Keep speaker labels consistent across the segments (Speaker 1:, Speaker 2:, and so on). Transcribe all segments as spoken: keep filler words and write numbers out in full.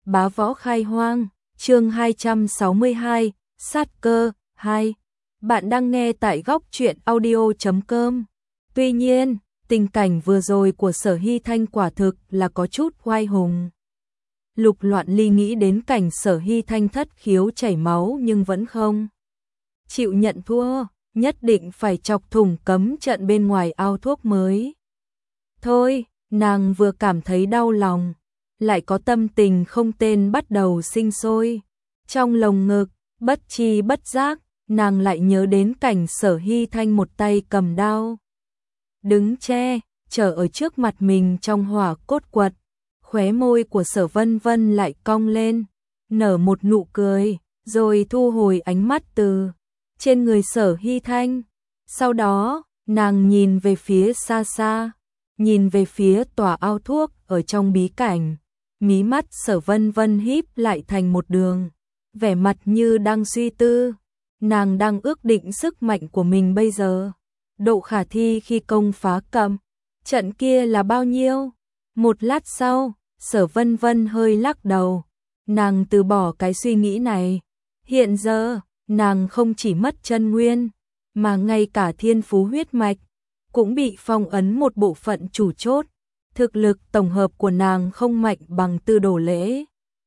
Speaker 1: Bá Võ Khai Hoang, chương hai trăm sáu mươi hai, Sát Cơ hai. Bạn đang nghe tại góc truyện audio chấm com. Tuy nhiên, tình cảnh vừa rồi của Sở Hy Thanh quả thực là có chút oai hùng. Lục Loạn Ly nghĩ đến cảnh Sở Hy Thanh thất khiếu chảy máu nhưng vẫn không chịu nhận thua, nhất định phải chọc thủng cấm trận bên ngoài ao thuốc mới. Thôi, nàng vừa cảm thấy đau lòng, lại có tâm tình không tên bắt đầu sinh sôi. Trong lồng ngực, bất chi bất giác, nàng lại nhớ đến cảnh Sở Hy Thanh một tay cầm đao, đứng che, chờ ở trước mặt mình trong hỏa cốt quật. Khóe môi của Sở Vân Vân lại cong lên, nở một nụ cười, rồi thu hồi ánh mắt từ trên người Sở Hy Thanh. Sau đó, nàng nhìn về phía xa xa, nhìn về phía tòa ao thuốc ở trong bí cảnh. Mí mắt Sở Vân Vân híp lại thành một đường, vẻ mặt như đang suy tư. Nàng đang ước định sức mạnh của mình bây giờ, độ khả thi khi công phá cấm trận kia là bao nhiêu. Một lát sau, Sở Vân Vân hơi lắc đầu, nàng từ bỏ cái suy nghĩ này. Hiện giờ, nàng không chỉ mất chân nguyên, mà ngay cả thiên phú huyết mạch cũng bị phong ấn một bộ phận chủ chốt. Thực lực tổng hợp của nàng không mạnh bằng Tư Đồ Lễ.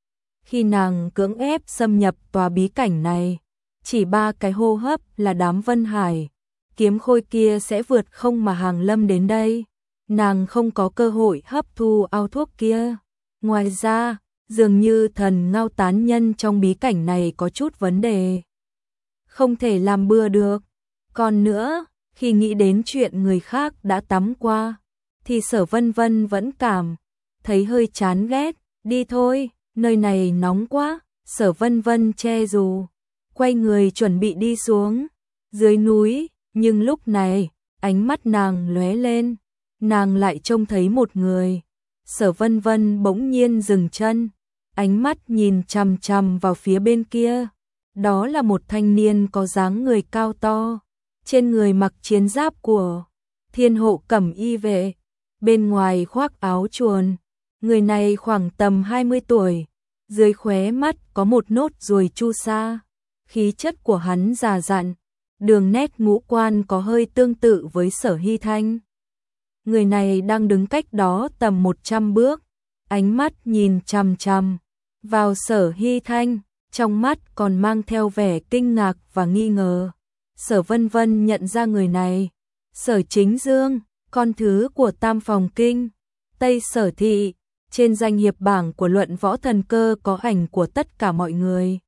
Speaker 1: Khi nàng cưỡng ép xâm nhập tòa bí cảnh này, chỉ ba cái hô hấp là đám Vân Hải kiếm khôi kia sẽ vượt không mà hàng lâm đến đây. Nàng không có cơ hội hấp thu ao thuốc kia. Ngoài ra, dường như thần ngao tán nhân trong bí cảnh này có chút vấn đề, không thể làm bừa được. Còn nữa, khi nghĩ đến chuyện người khác đã tắm qua, thì Sở Vân Vân vẫn cảm thấy hơi chán ghét. Đi thôi, nơi này nóng quá. Sở Vân Vân che dù, quay người chuẩn bị đi xuống dưới núi, nhưng lúc này, ánh mắt nàng lóe lên, nàng lại trông thấy một người. Sở Vân Vân bỗng nhiên dừng chân, ánh mắt nhìn chằm chằm vào phía bên kia. Đó là một thanh niên có dáng người cao to, trên người mặc chiến giáp của Thiên Hộ Cẩm Y vệ, bên ngoài khoác áo chuồn. Người này khoảng tầm hai mươi tuổi, dưới khóe mắt có một nốt ruồi chu sa. Khí chất của hắn già dặn, đường nét ngũ quan có hơi tương tự với Sở Hy Thanh. Người này đang đứng cách đó tầm một trăm bước, ánh mắt nhìn chằm chằm vào Sở Hy Thanh, trong mắt còn mang theo vẻ kinh ngạc và nghi ngờ. Sở Vân Vân nhận ra người này, Sở Chính Dương, con thứ của Tam Phòng Kinh, Tây Sở Thị. Trên danh hiệp bảng của Luận Võ Thần Cơ có ảnh của tất cả mọi người,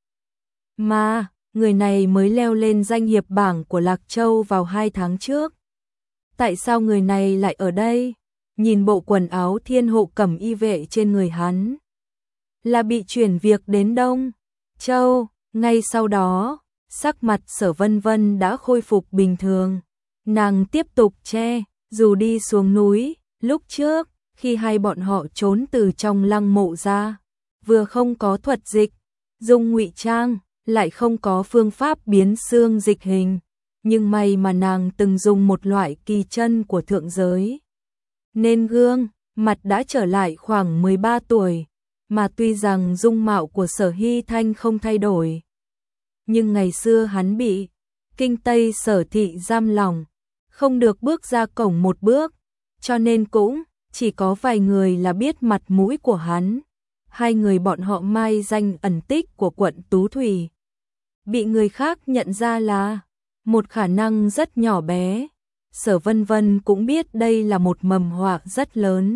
Speaker 1: mà người này mới leo lên danh hiệp bảng của Lạc Châu vào hai tháng trước. Tại sao người này lại ở đây? Nhìn bộ quần áo Thiên Hộ Cẩm Y vệ trên người hắn, là bị chuyển việc đến Đông Châu. Ngay sau đó, sắc mặt Sở Vân Vân đã khôi phục bình thường. Nàng tiếp tục che dù đi xuống núi. Lúc trước, khi hai bọn họ trốn từ trong lăng mộ ra, vừa không có thuật dịch dùng ngụy trang, lại không có phương pháp biến xương dịch hình, nhưng may mà nàng từng dùng một loại kỳ chân của thượng giới, nên gương mặt đã trở lại khoảng mười ba tuổi. Mà tuy rằng dung mạo của Sở Hy Thanh không thay đổi, nhưng ngày xưa hắn bị Kinh Tây Sở Thị giam lỏng, không được bước ra cổng một bước, cho nên cũng chỉ có vài người là biết mặt mũi của hắn. Hai người bọn họ mai danh ẩn tích của quận Tú Thủy, bị người khác nhận ra là một khả năng rất nhỏ bé. Sở Vân Vân cũng biết đây là một mầm họa rất lớn,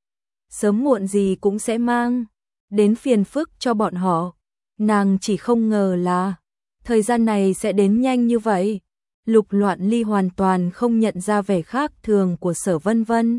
Speaker 1: sớm muộn gì cũng sẽ mang đến phiền phức cho bọn họ. Nàng chỉ không ngờ là thời gian này sẽ đến nhanh như vậy. Lục Loạn Ly hoàn toàn không nhận ra vẻ khác thường của Sở Vân Vân.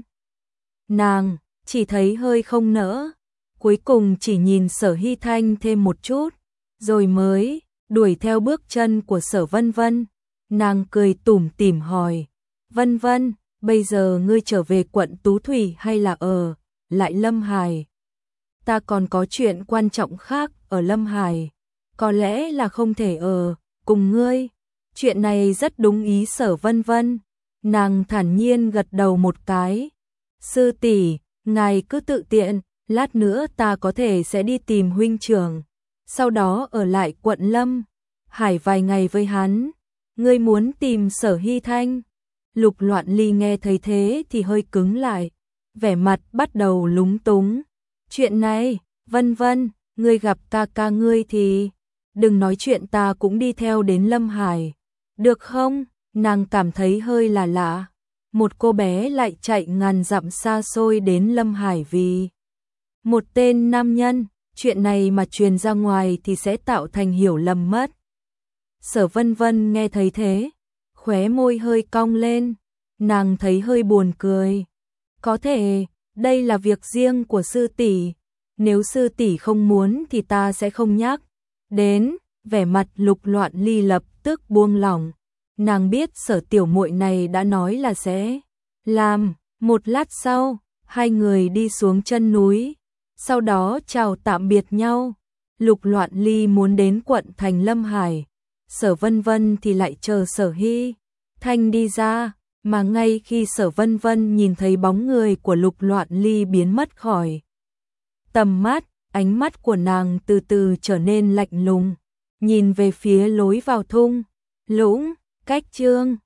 Speaker 1: Nàng chỉ thấy hơi không nỡ, cuối cùng chỉ nhìn Sở Hy Thanh thêm một chút, rồi mới đuổi theo bước chân của Sở Vân Vân. Nàng cười tủm tỉm hỏi, Vân Vân, bây giờ ngươi trở về quận Tú Thủy hay là ở lại Lâm Hải? Ta còn có chuyện quan trọng khác ở Lâm Hải, có lẽ là không thể ở cùng ngươi. Chuyện này rất đúng ý Sở Vân Vân. Nàng thản nhiên gật đầu một cái. Sư tỷ, ngài cứ tự tiện, lát nữa ta có thể sẽ đi tìm huynh trưởng, sau đó ở lại quận Lâm Hải vài ngày với hắn. Ngươi muốn tìm Sở Hy Thanh? Lục Loạn Ly nghe thấy thế thì hơi cứng lại, vẻ mặt bắt đầu lúng túng. Chuyện này, Vân Vân, ngươi gặp ca ca ngươi thì đừng nói chuyện ta cũng đi theo đến Lâm Hải, được không? Nàng cảm thấy hơi là lạ, một cô bé lại chạy ngàn dặm xa xôi đến Lâm Hải vì một tên nam nhân, chuyện này mà truyền ra ngoài thì sẽ tạo thành hiểu lầm mất. Sở Vân Vân nghe thấy thế, khóe môi hơi cong lên, nàng thấy hơi buồn cười. Có thể, đây là việc riêng của sư tỷ, nếu sư tỷ không muốn thì ta sẽ không nhắc đến. Vẻ mặt Lục Loạn Ly lập tức buông lỏng, nàng biết Sở tiểu muội này đã nói là sẽ làm. Một lát sau, hai người đi xuống chân núi, sau đó chào tạm biệt nhau. Lục Loạn Ly muốn đến quận thành Lâm Hải, Sở Vân Vân thì lại chờ Sở Hy Thanh đi ra, mà ngay khi Sở Vân Vân nhìn thấy bóng người của Lục Loạn Ly biến mất khỏi tầm mắt, ánh mắt của nàng từ từ trở nên lạnh lùng, nhìn về phía lối vào thung lũng. Cách chương